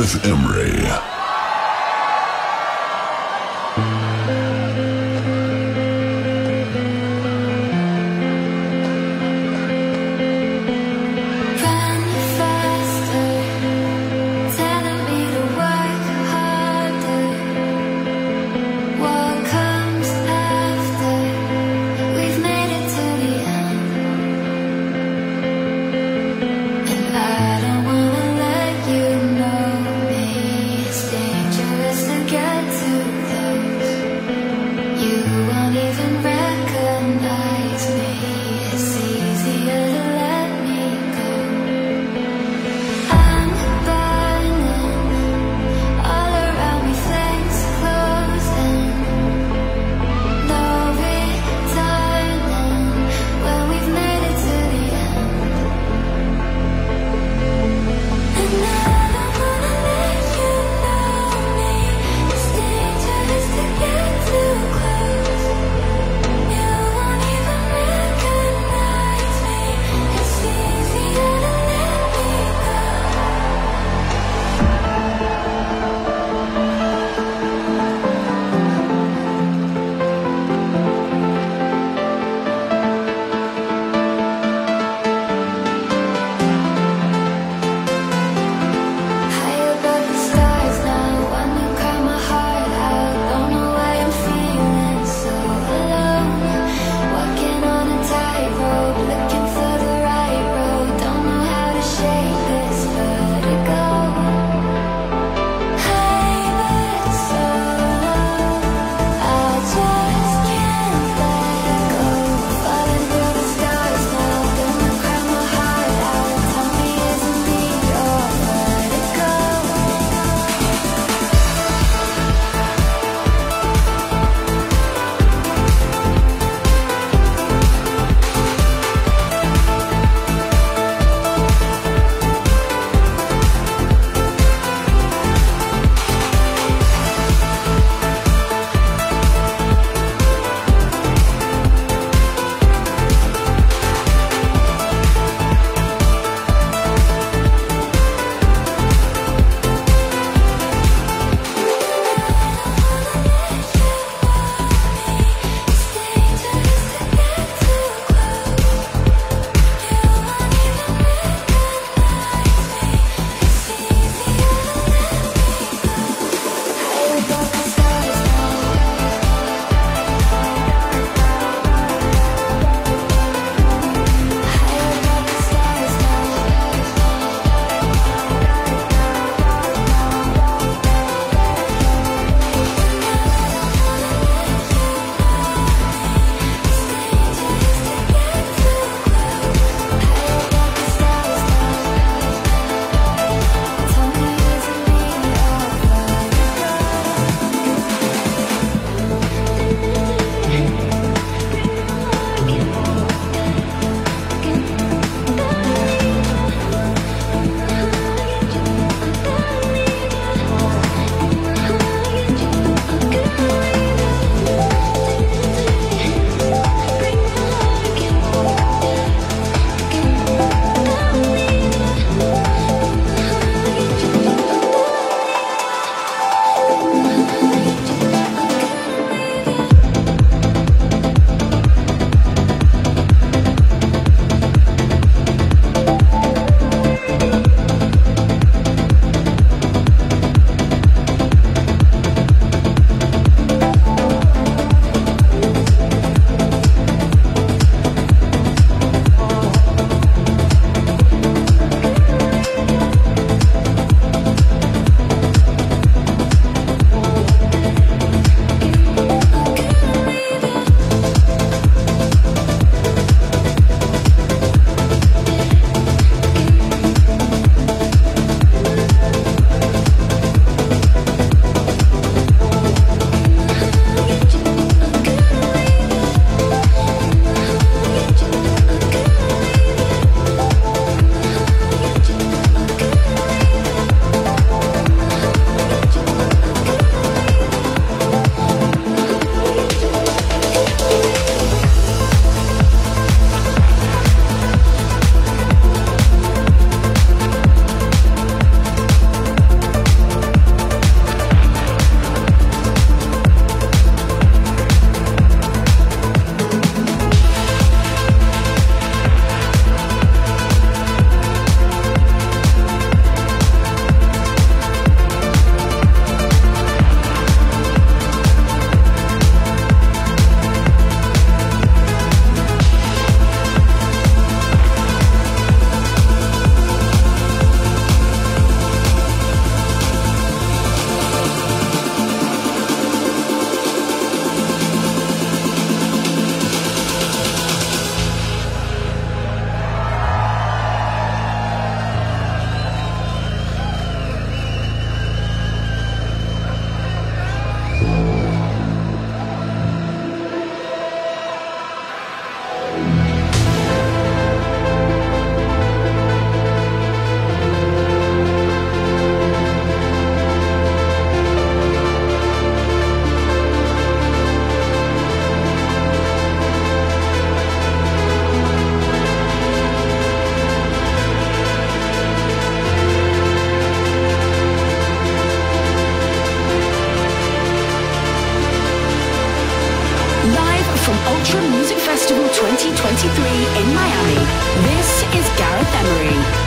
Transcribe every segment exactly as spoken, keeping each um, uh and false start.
with Emery. I don't wanna let you know me. from Ultra Music Festival twenty twenty-three in Miami. This is Gareth Emery.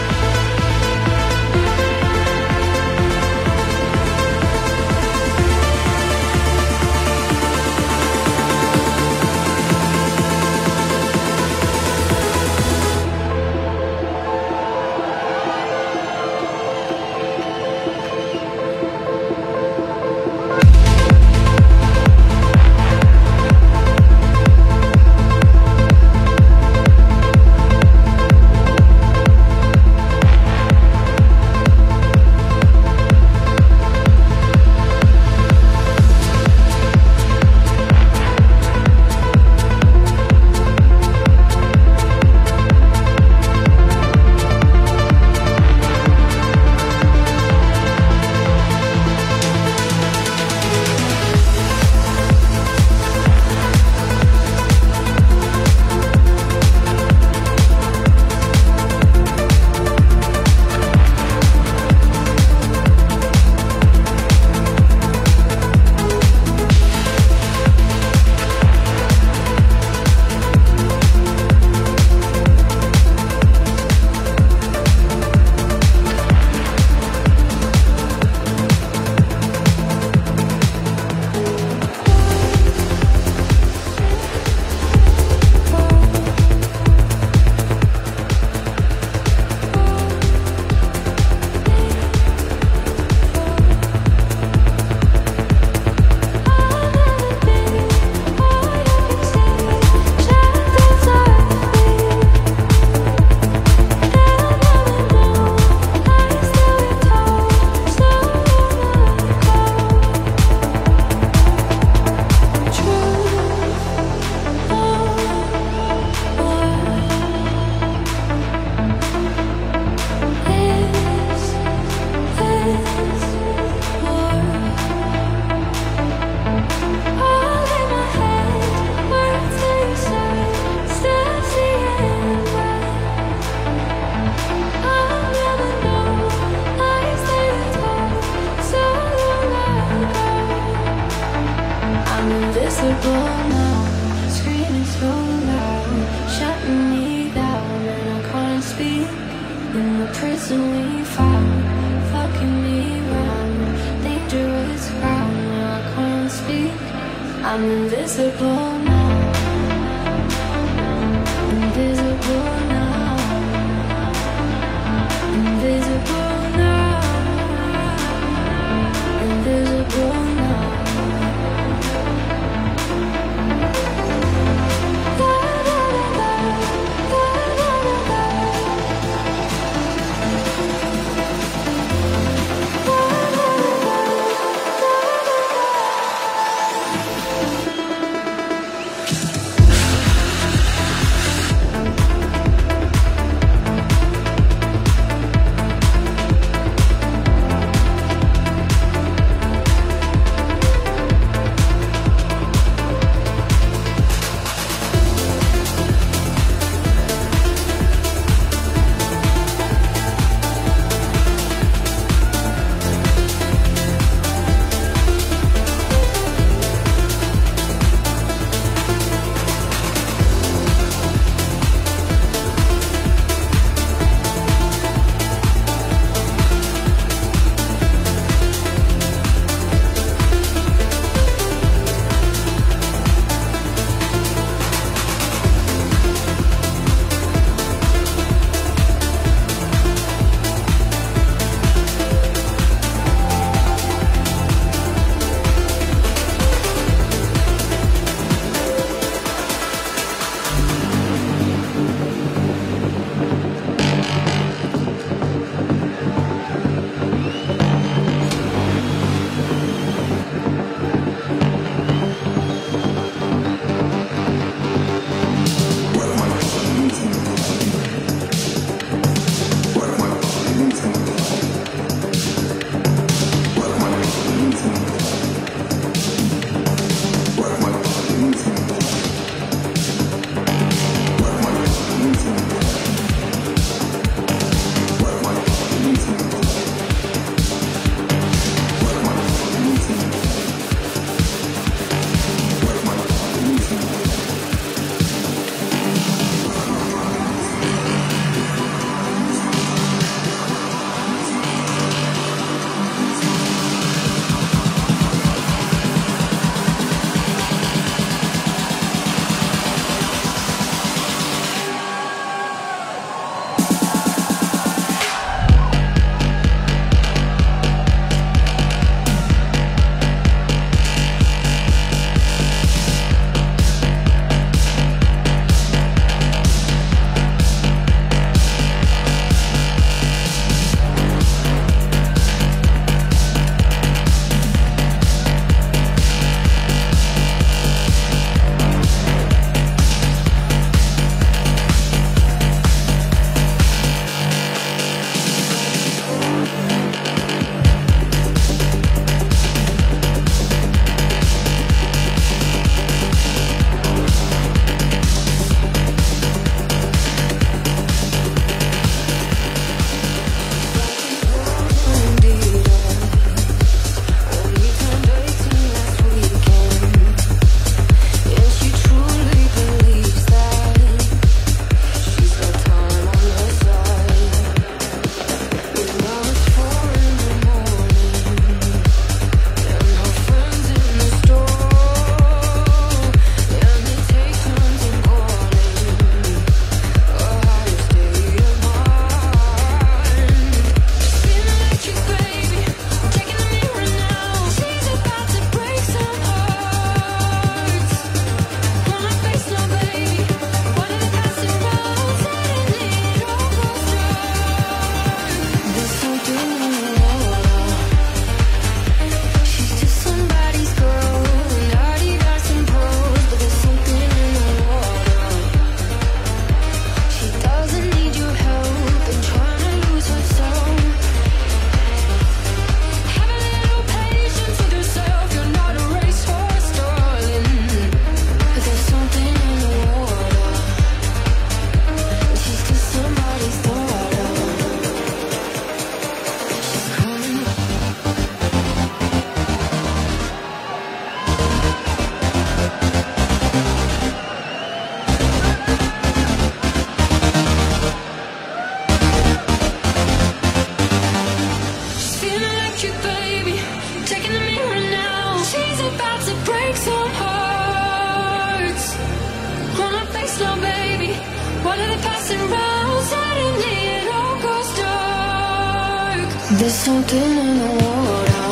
passing round, suddenly it all goes dark. There's something in the water.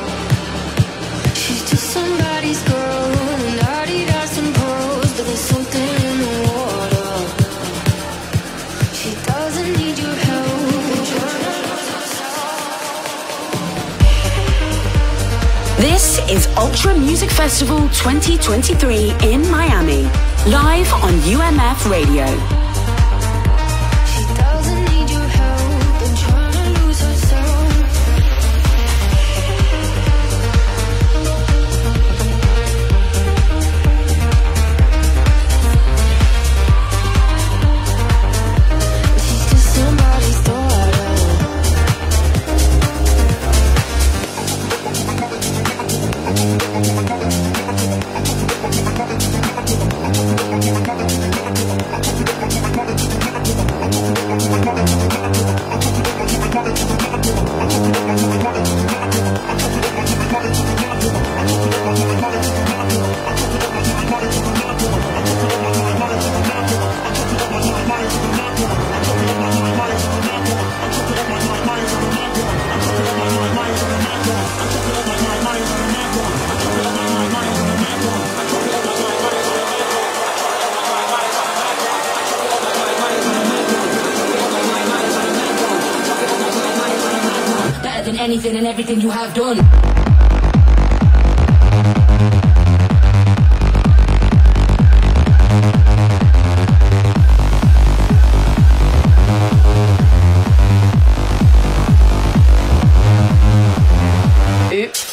She's just somebody's girl, and Adidas and pearls, but there's something in the water. She doesn't need your help. This is Ultra Music Festival twenty twenty-three in Miami, live on U M F Radio. She doesn't need your help and trying to lose herself. She's just somebody's daughter. Anything and everything you have done. Oops.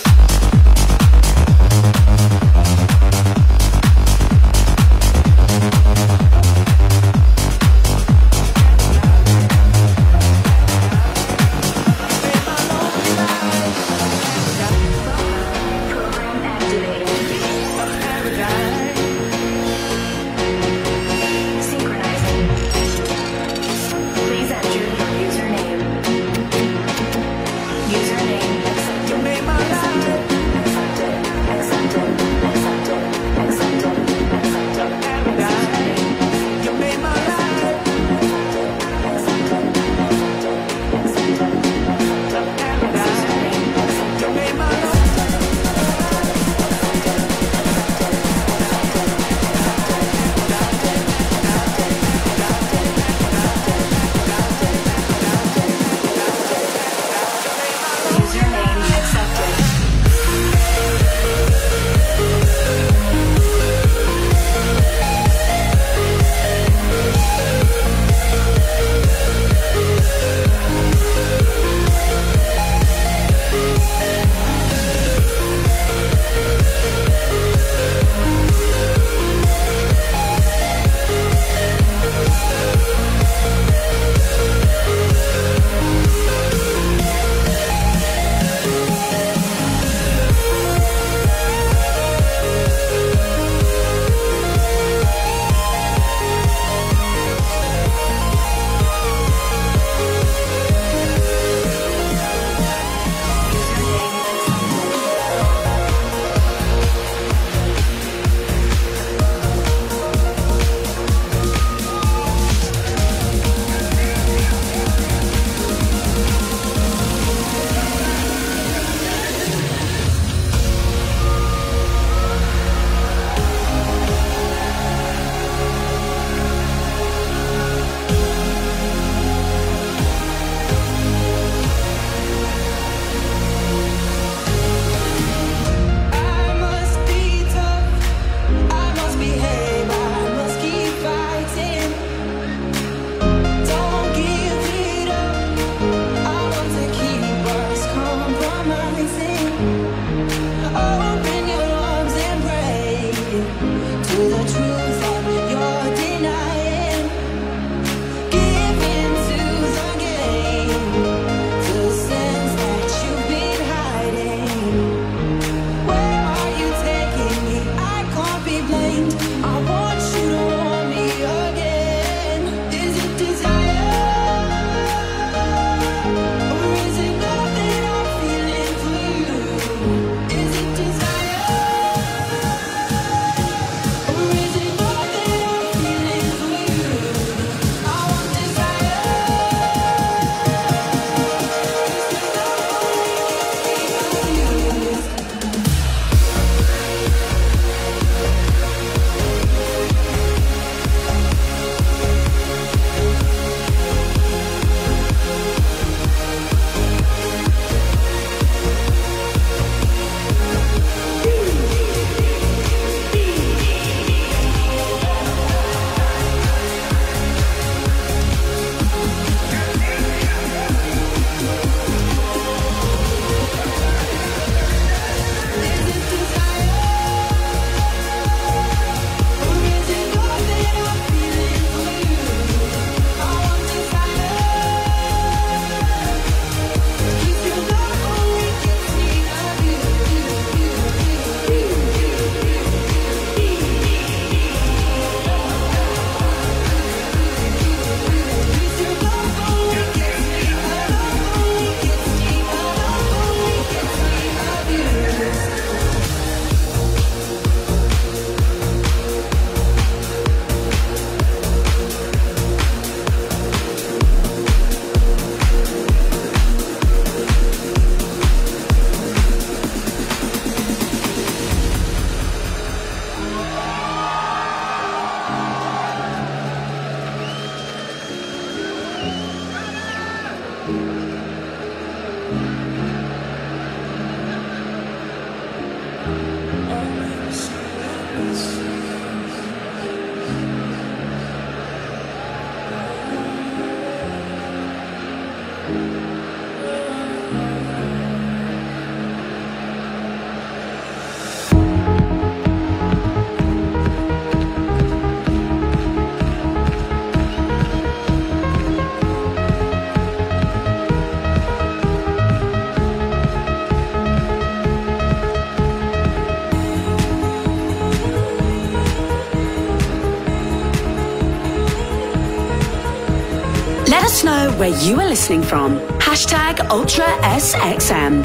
us know where you are listening from. Hashtag Ultra S X M.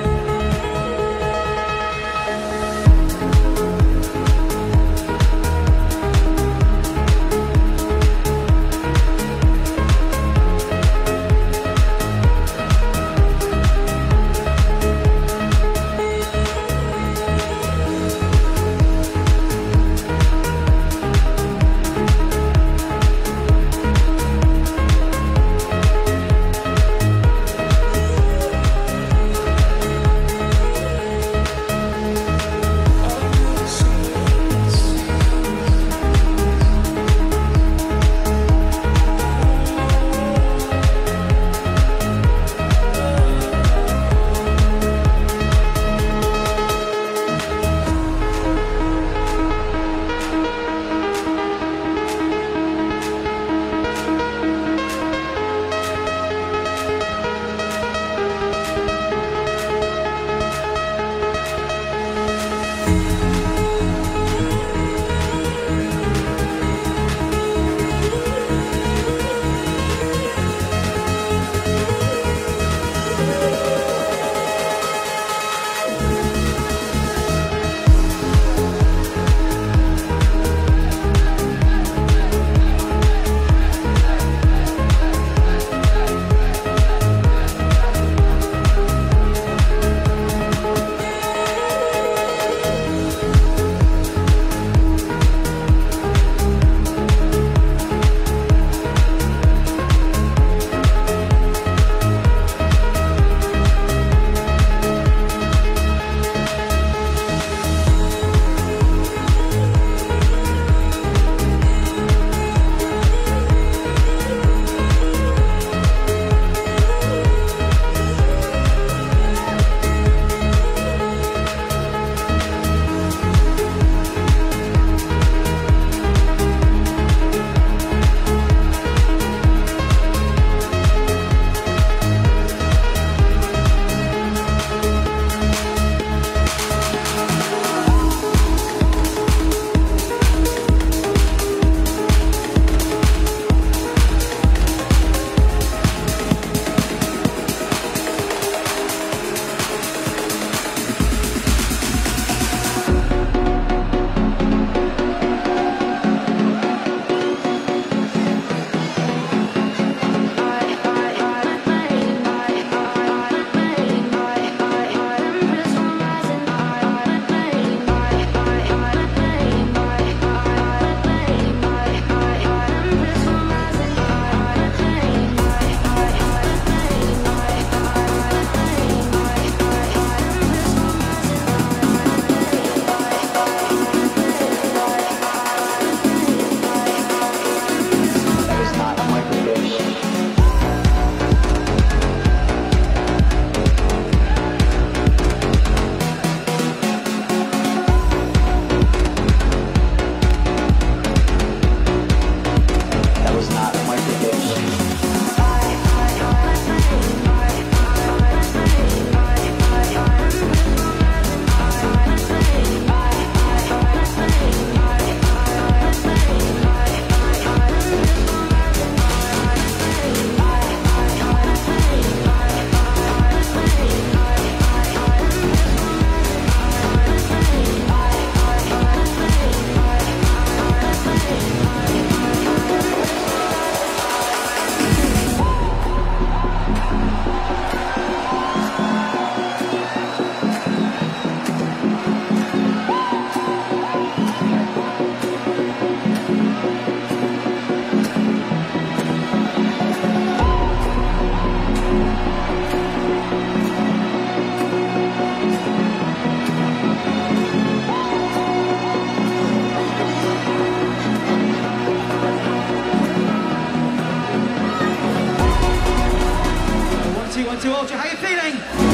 to Ultra. How you feeling?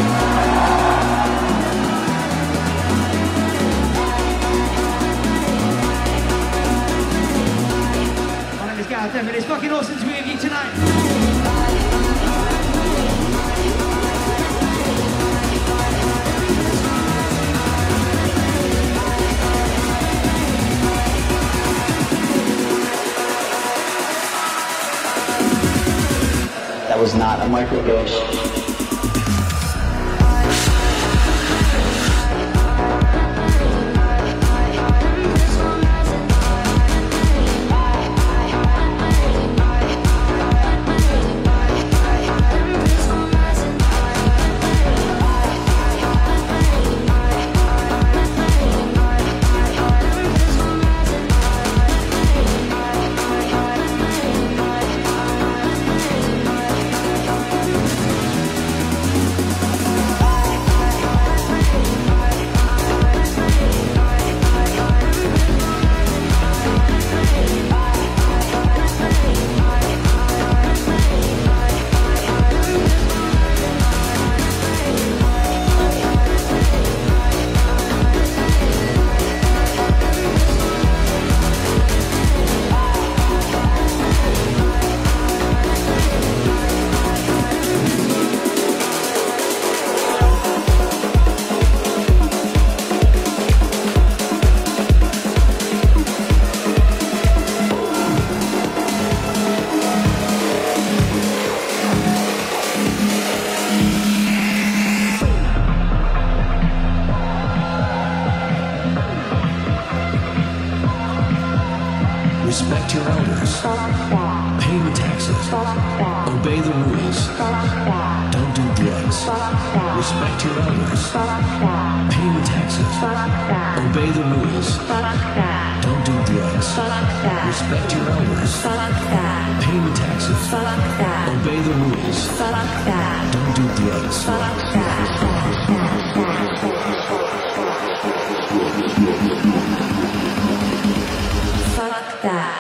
My name is Gareth Devlin. It's fucking awesome to be with you tonight. was not a microdose. Respect your elders. Pay your taxes. Obey the rules. Don't do drugs. Respect your elders. Pay your taxes. Obey the rules. Don't do drugs. Respect your elders. Pay your taxes. Obey the rules. Don't do drugs. Fuck that.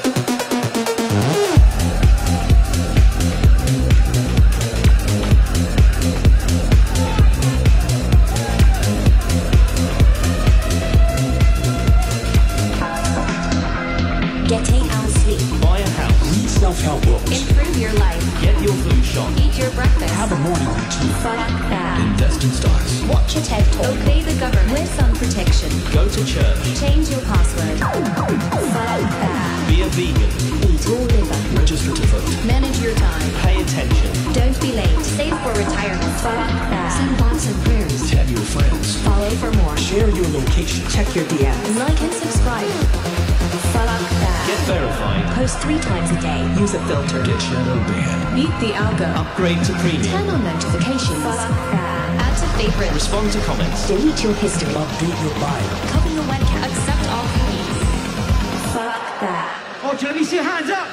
Get eight hours sleep. Buy a house. Read self-help books. Improve your life. Get your flu shot. Eat your breakfast. Have a morning routine. Fuck that. Invest in stocks. Watch a TED Talk. Obey the government. Wear sun protection. Go to church. Change your password. Fuck that. Be a vegan. Eat or liver. Register to vote. Manage your time. Pay attention. Don't be late. Save for retirement. Fuck that. Send thoughts and prayers. Tell your friends. Follow for more. Share your location. Check your D Ms. Like and subscribe. Fuck that. Get verified. Post three times a day. Use a filter. Get shadow banned. Beat the algo. Upgrade to premium. Turn on notifications. Fuck that. Add to favorites. Respond to comments. Delete your history. Update your bio. Cover your webcam. Accept all cookies. Fuck that. Ultra, let me see your hands up.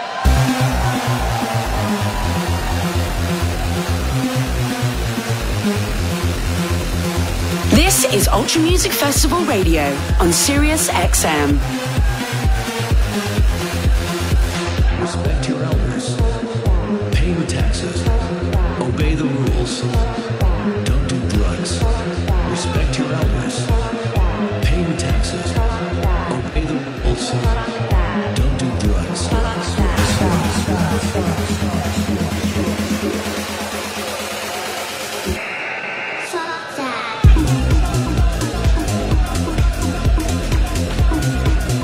This is Ultra Music Festival Radio on Sirius X M. Respect your elders. Pay your taxes. Obey the rules. Don't do drugs. Respect your elders. Pay your taxes. Obey the rules. Don't do drugs. Fuck that.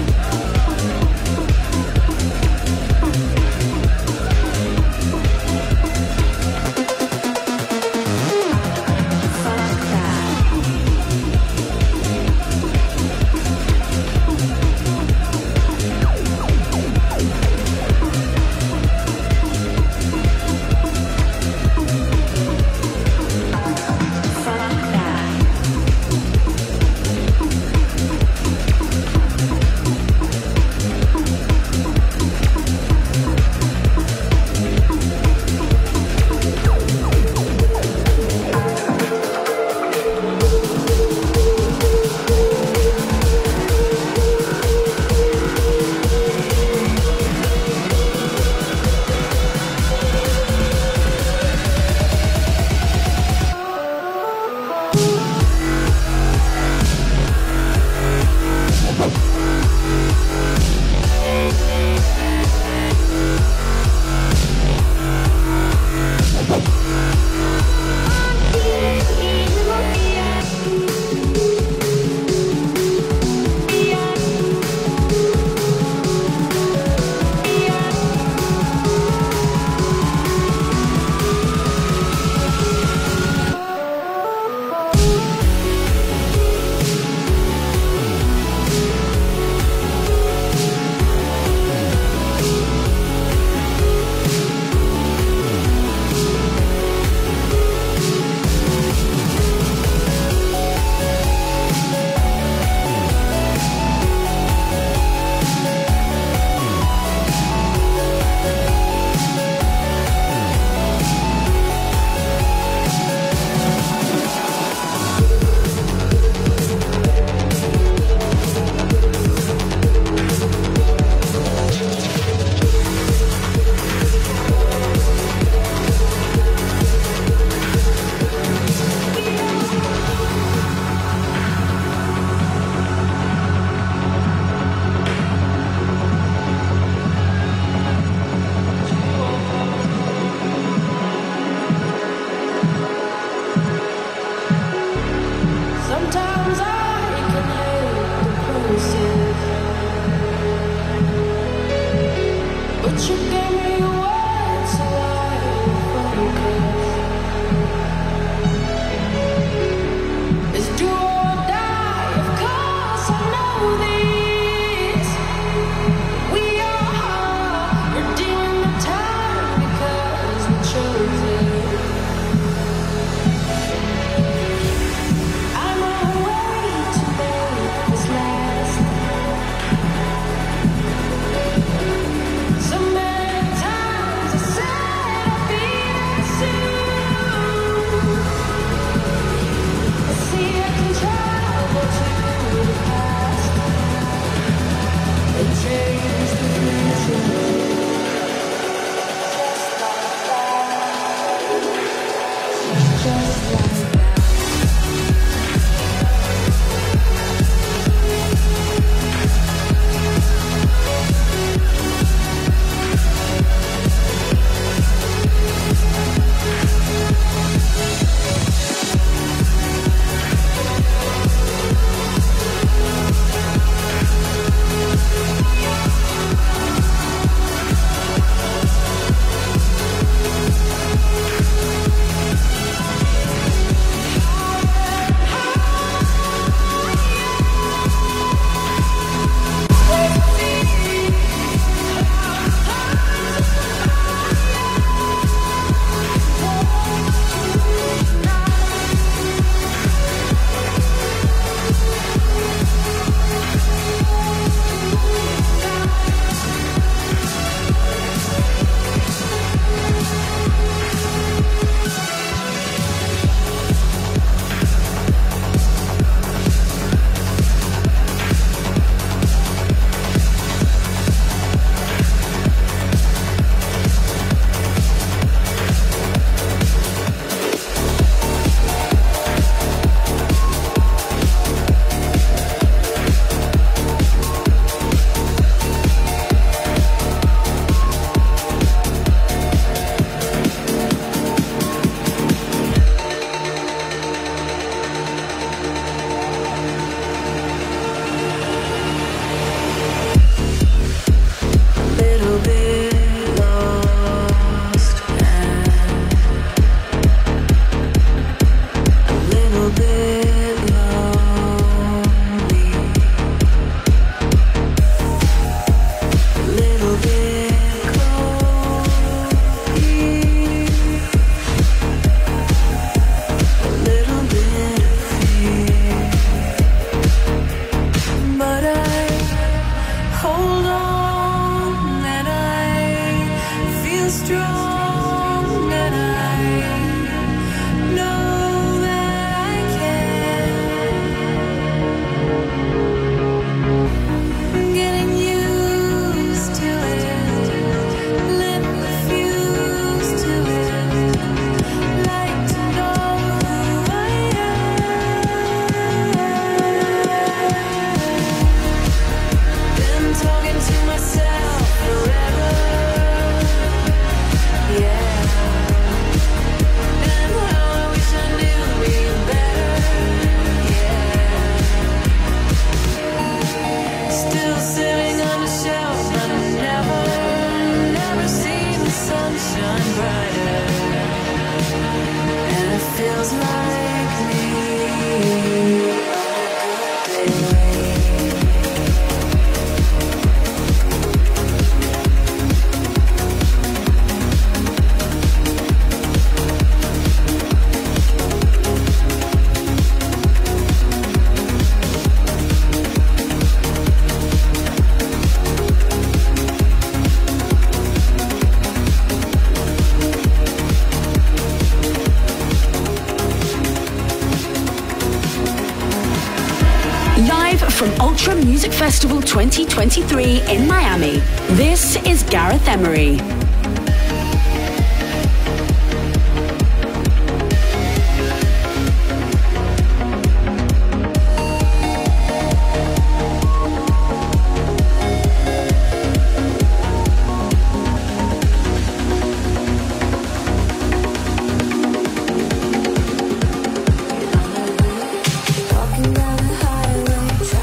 Live from Ultra Music Festival twenty twenty-three in Miami, this is Gareth Emery.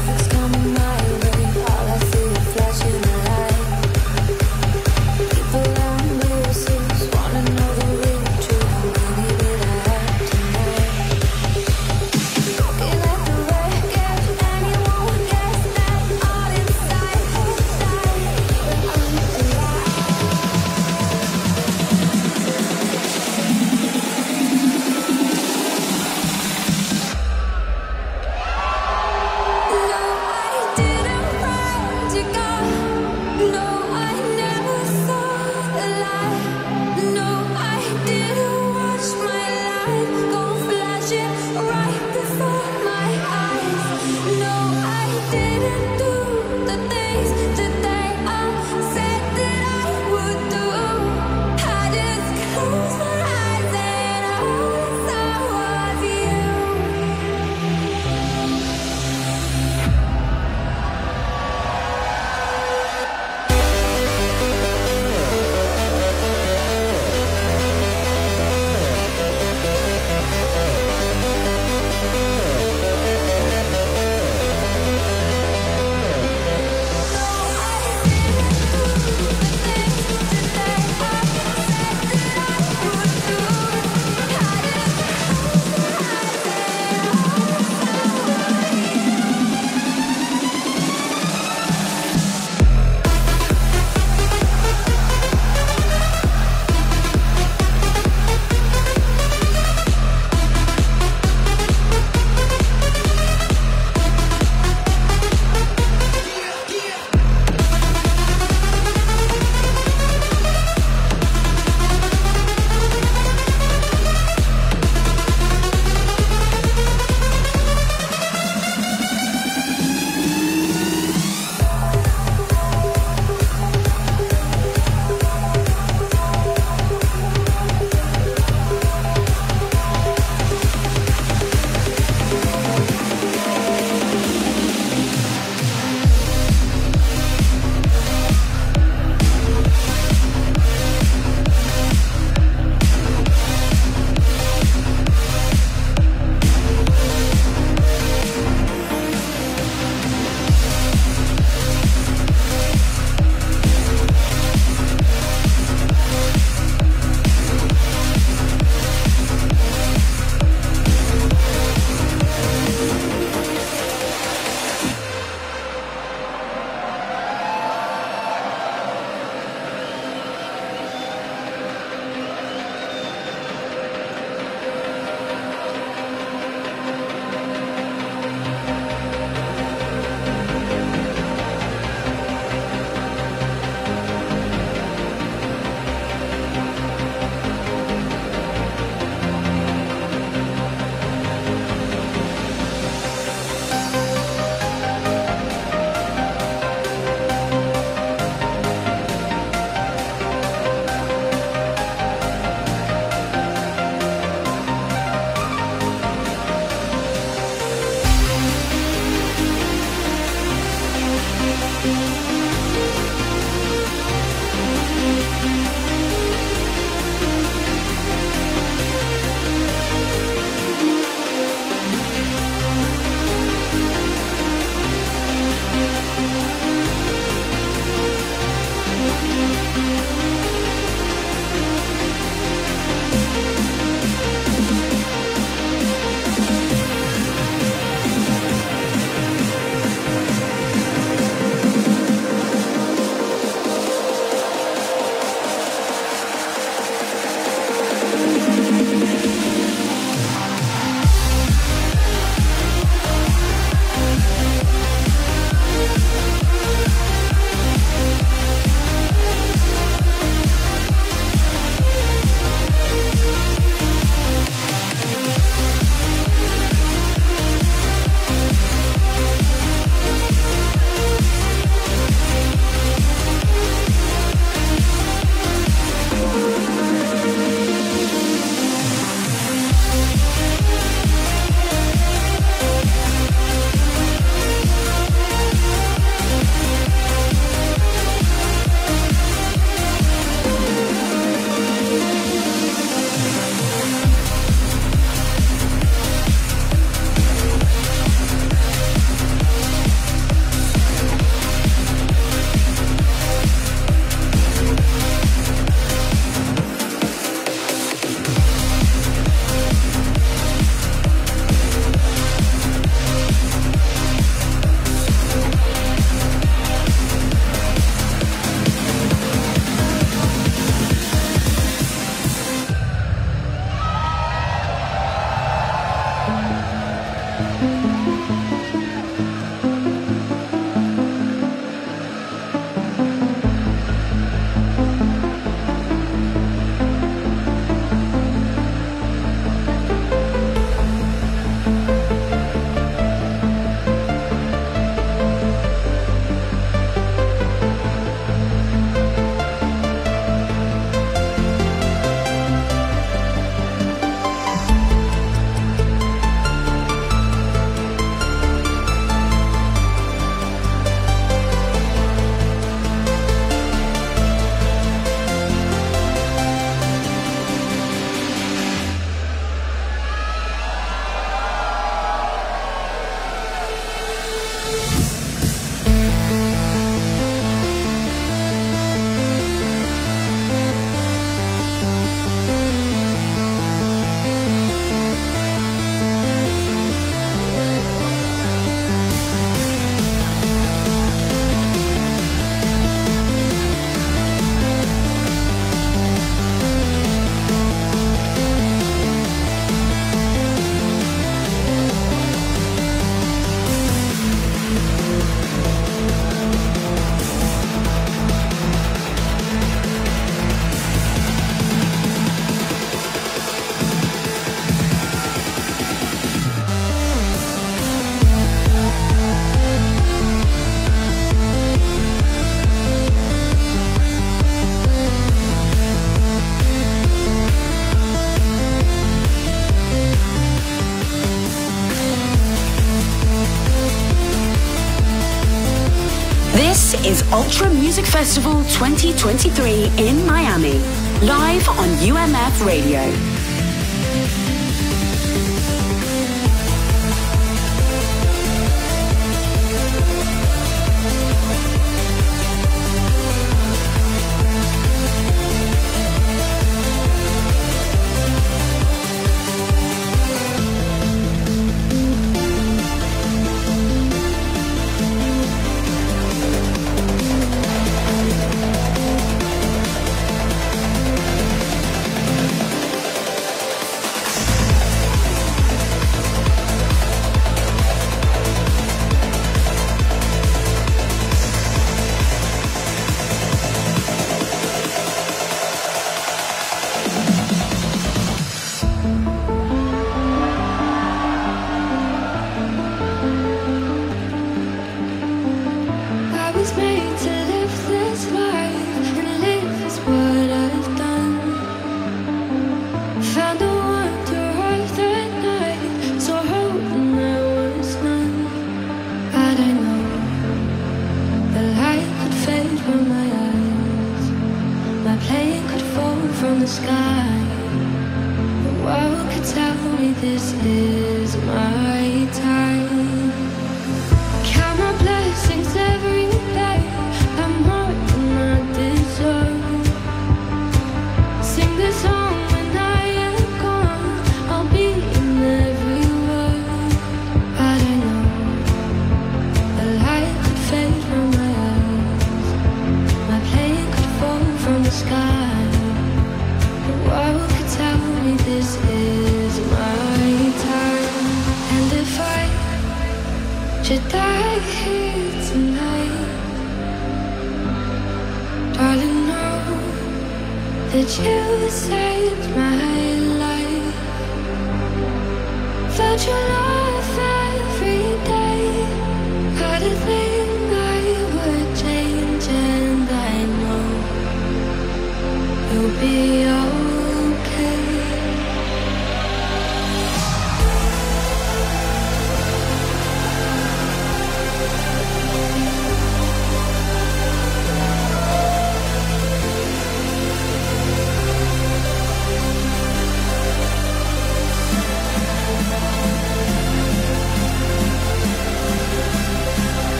People This is Ultra Music Festival twenty twenty-three in Miami, live on U M F Radio.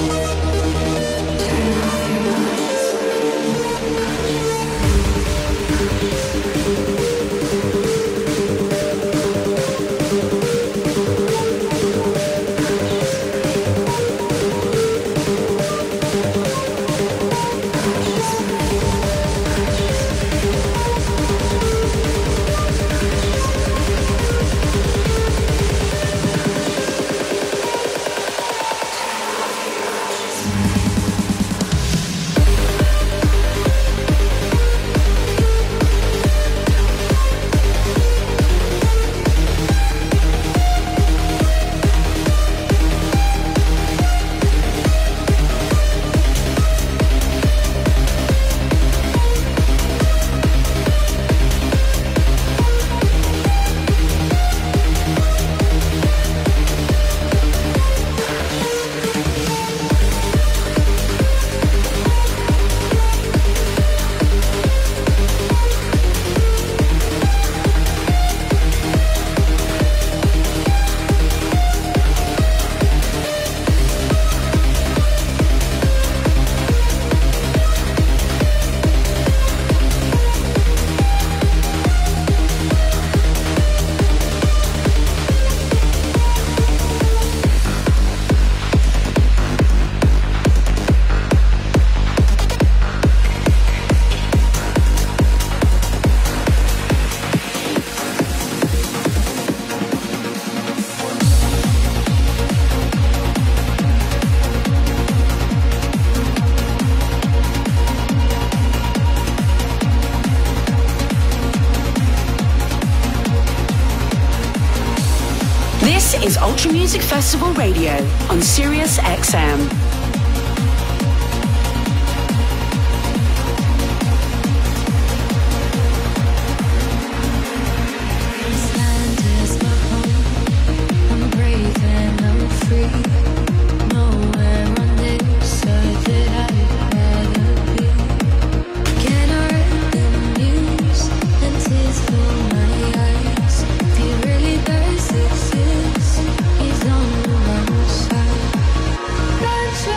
is Ultra Music Festival Radio on Sirius X M. That's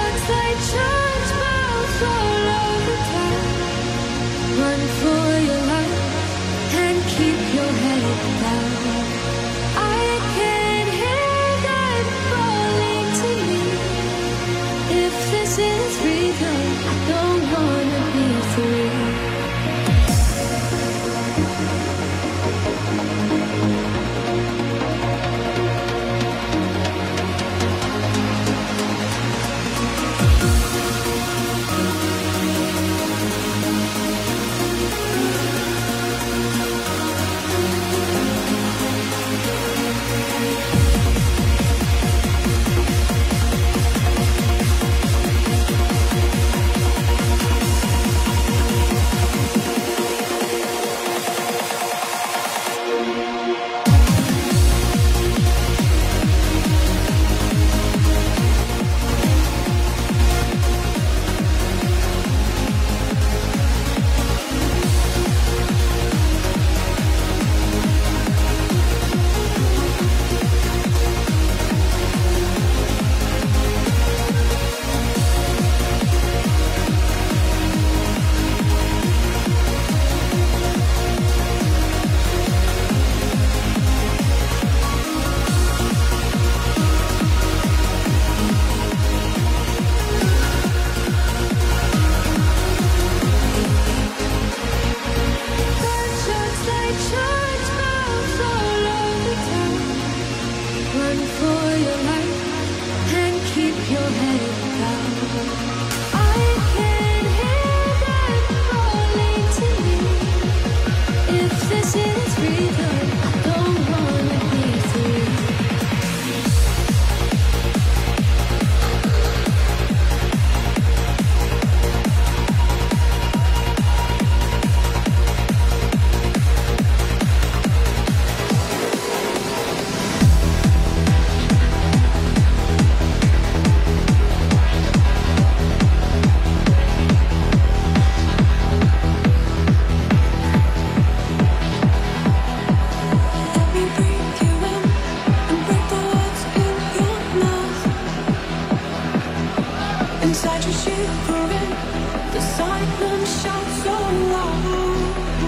Inside you shivering, the silence shouts so loud.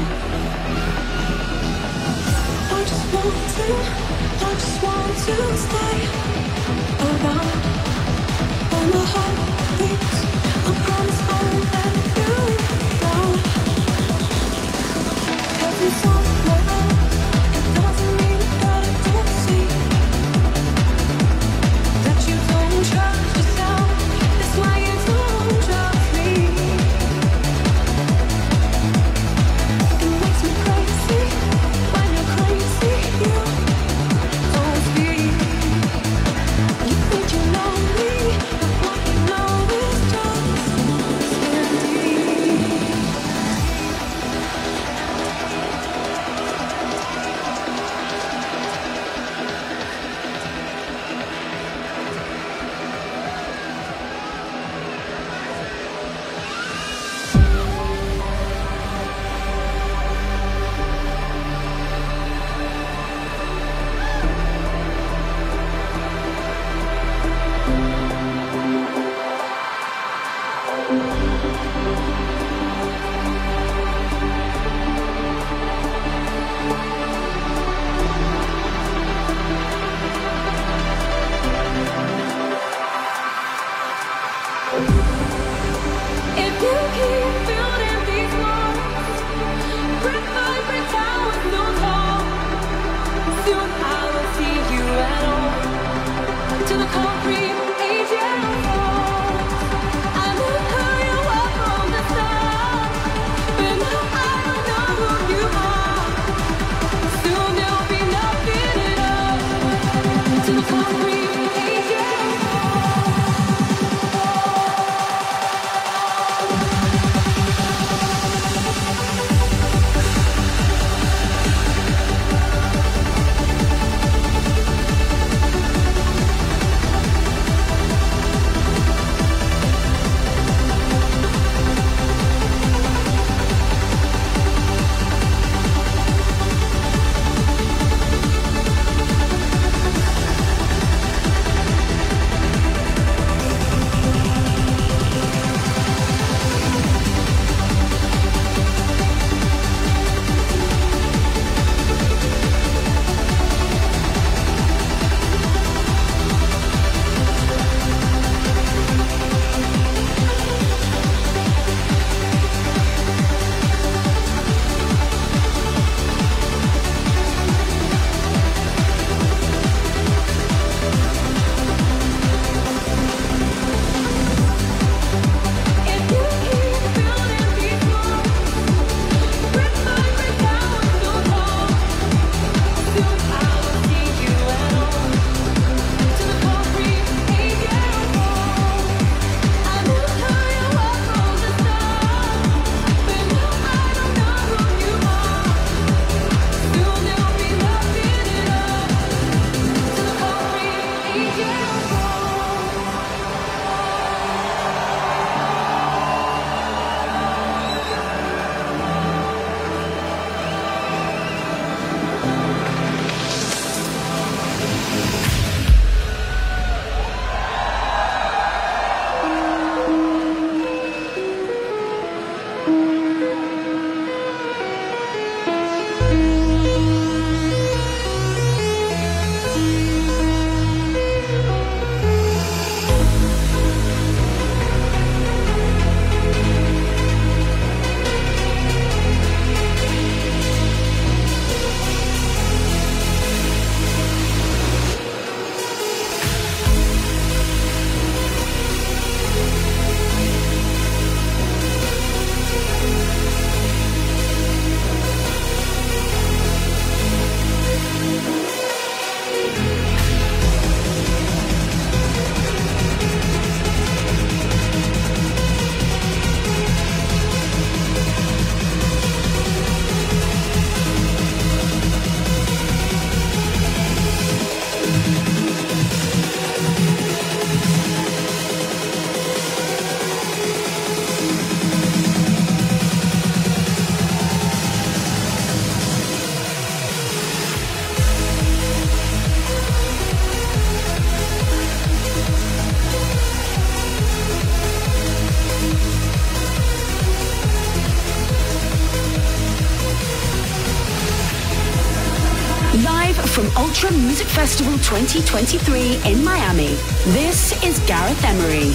I just want to, I just want to stay around. When my heart beats, I promise I won't let you down. Every song around, it doesn't mean that I don't see that you don't trust yourself. That's why you don't trust me. It makes me crazy when you're crazy. You don't speak. You think you know me, but what you know is just empty. If you keep building these walls, brick by brick towers no tall, soon I will see you at all. To the concrete age and falls. I knew who you were from the start, but now I don't know who you are. Soon there'll be nothing at all. To the concrete age and falls. from Ultra Music Festival twenty twenty-three in Miami. This is Gareth Emery.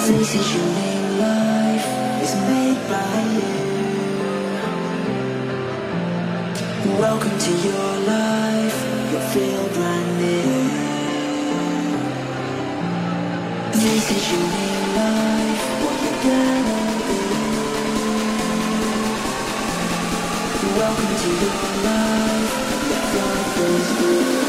Decision in life is made by you. Welcome to your life, you'll feel brand new. This is your new life, what you're gonna be. Welcome to your life, let life is good.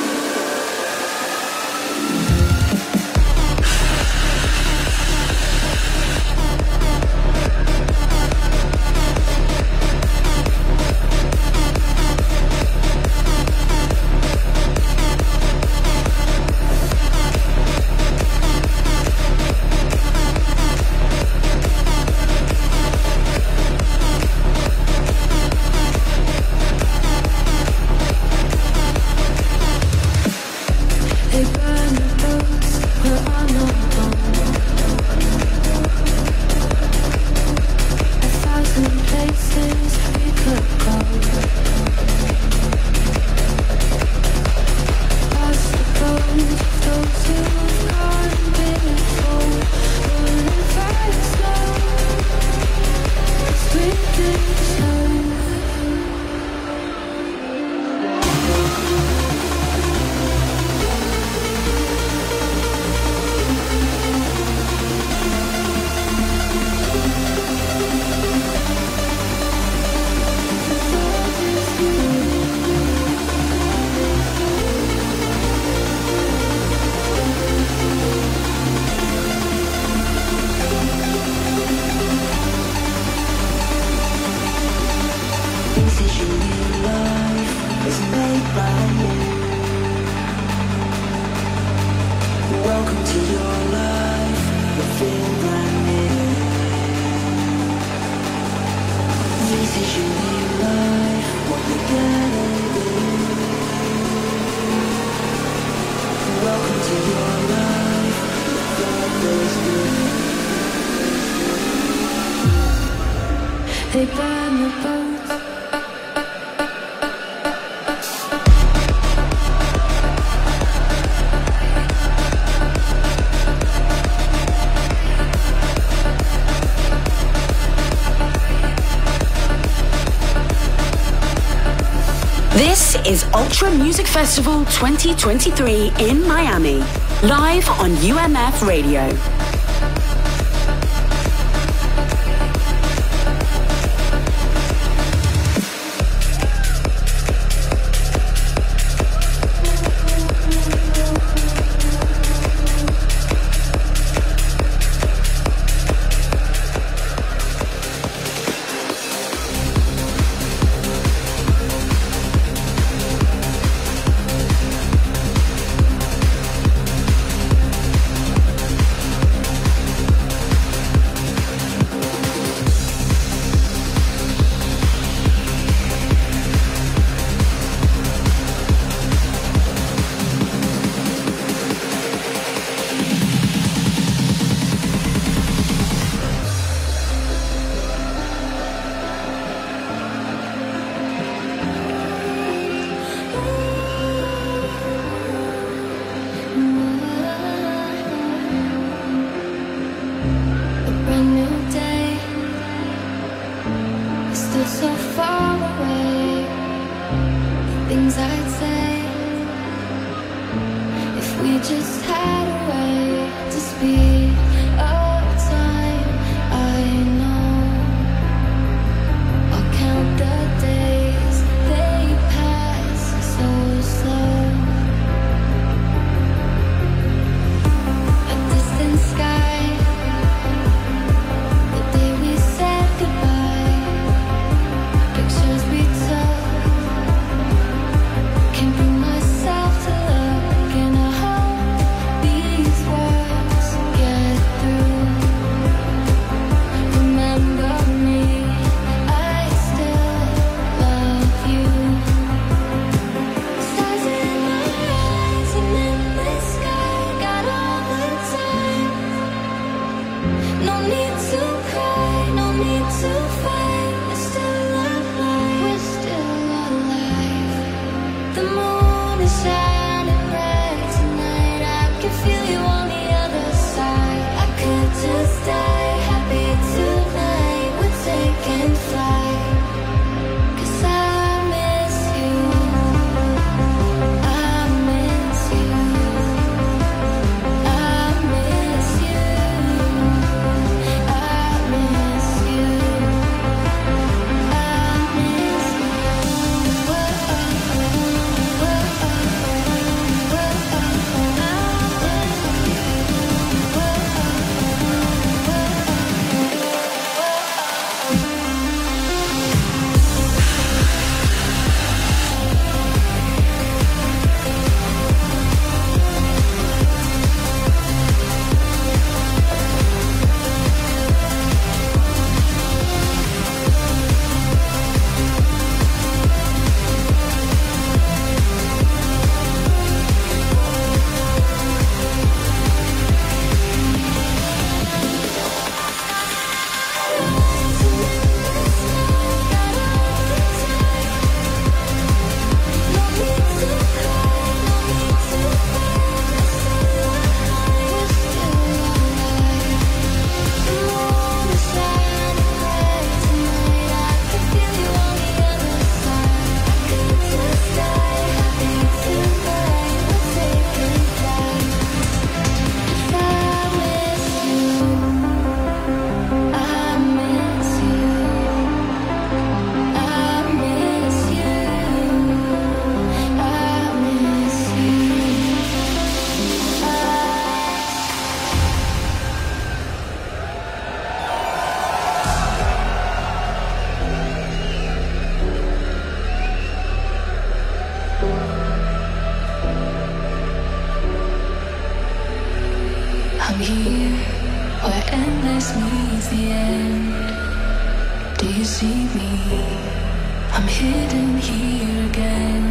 They burn the boats. This is Ultra Music Festival twenty twenty-three in Miami, live on U M F Radio. Myself to look in a hole. These words get I'm here where endless meets the end. Do you see me? I'm hidden here again.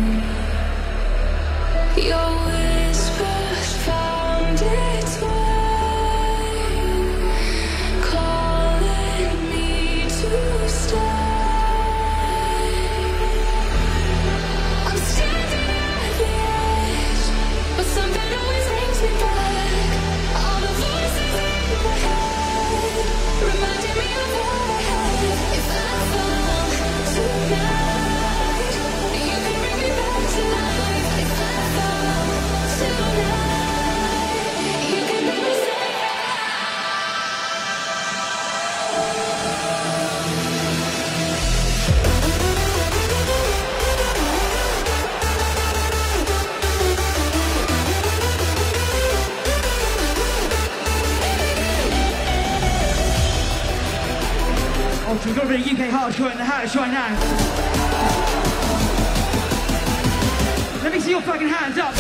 Your whispers found its way, calling me to stay. I'm standing at the edge, but something always brings me back. All the voices in my head reminding me of what I had. If I fall tonight, you can bring me back to life. If I fall tonight, you can make me say Oh, we've got a bit of U K hardcore in the house right now. Let me see your fucking hands up.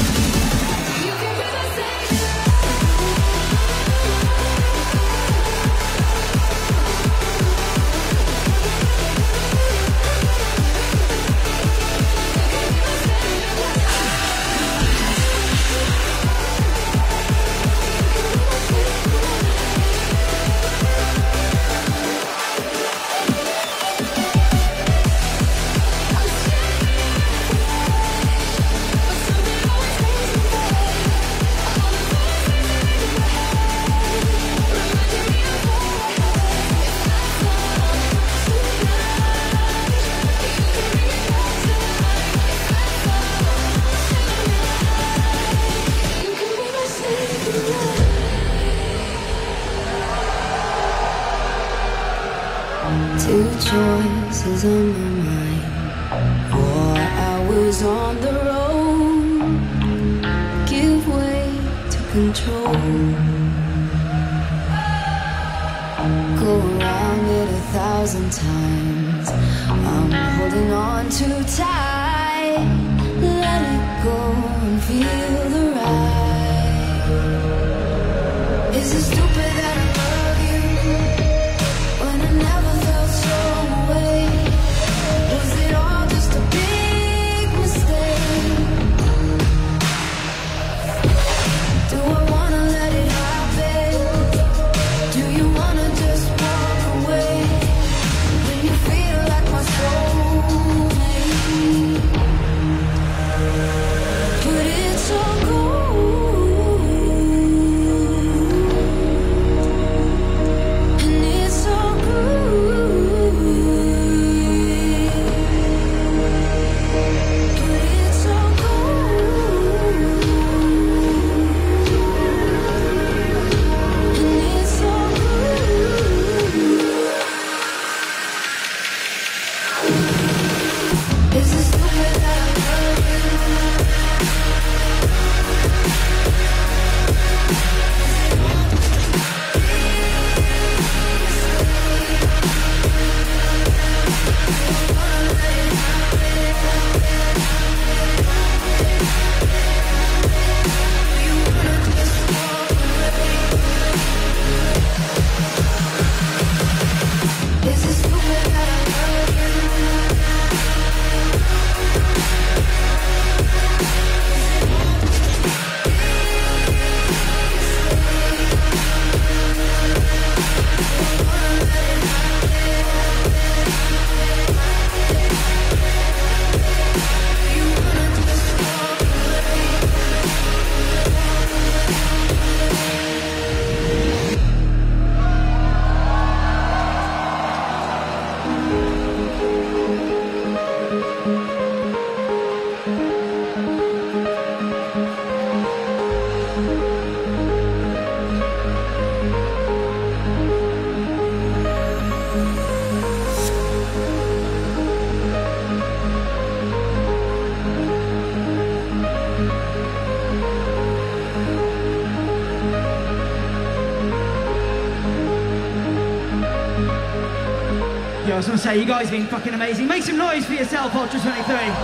two choices on my mind. Four hours on the road. Give way to control. Go around it a thousand times. I'm holding on too tight. Let it go and feel the ride. Is it stupid that I love you when I never felt so away? Was it all just a big mistake? Do I wanna let it happen? Do you wanna just walk away when you feel like my soulmate? But it's all cool, and it's all good. But it's all cool, and it's all good. Is it stupid that I love you? Is it stupid that I love you? Yo, I was gonna say, you guys have been fucking amazing. Make some noise for yourself, Ultra twenty-three.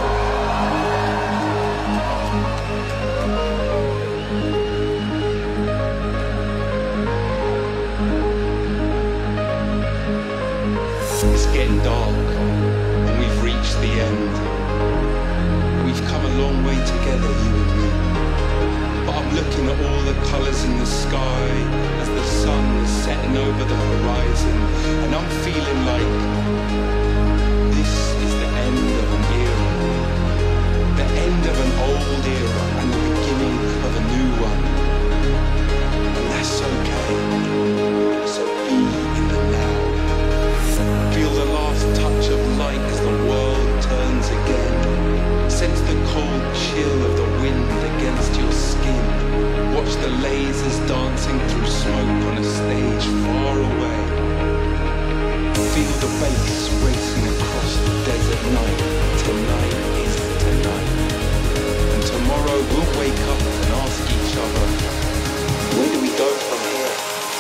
together, you and me. But I'm looking at all the colours in the sky as the sun is setting over the horizon, and I'm feeling like this is the end of an era, the end of an old era and the beginning of a new one. And that's okay. So be in the now. Feel the last touch of light as the world turns again. Sense the cold chill of the wind against your skin. Watch the lasers dancing through smoke on a stage far away. Feel the bass racing across the desert night. Tonight is tonight. And tomorrow we'll wake up and ask each other, where do we go from here?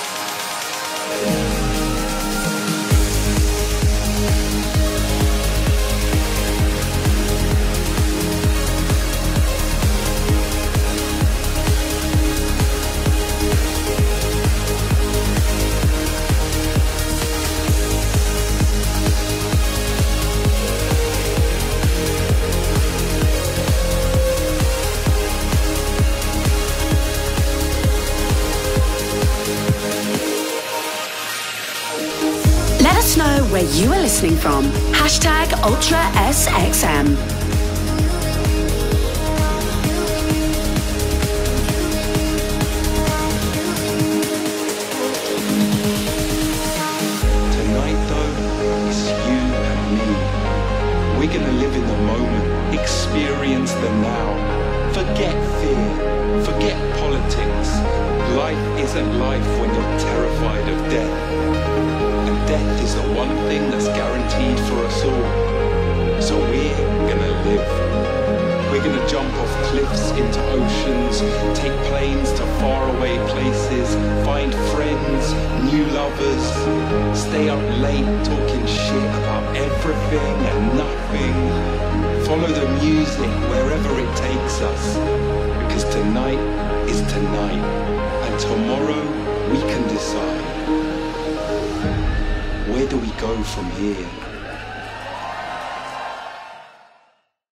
Know where you are listening from. Hashtag Ultra S X M. Tonight though, it's you and me. We're gonna live in the moment, experience the now. Forget fear, forget politics. Life isn't life when you're terrified of death. Death is the one thing that's guaranteed for us all. So we're gonna live. We're gonna jump off cliffs into oceans, take planes to faraway places, find friends, new lovers, stay up late talking shit about everything and nothing. Follow the music wherever it takes us. Because tonight is tonight, and tomorrow we can decide. Where do we go from here?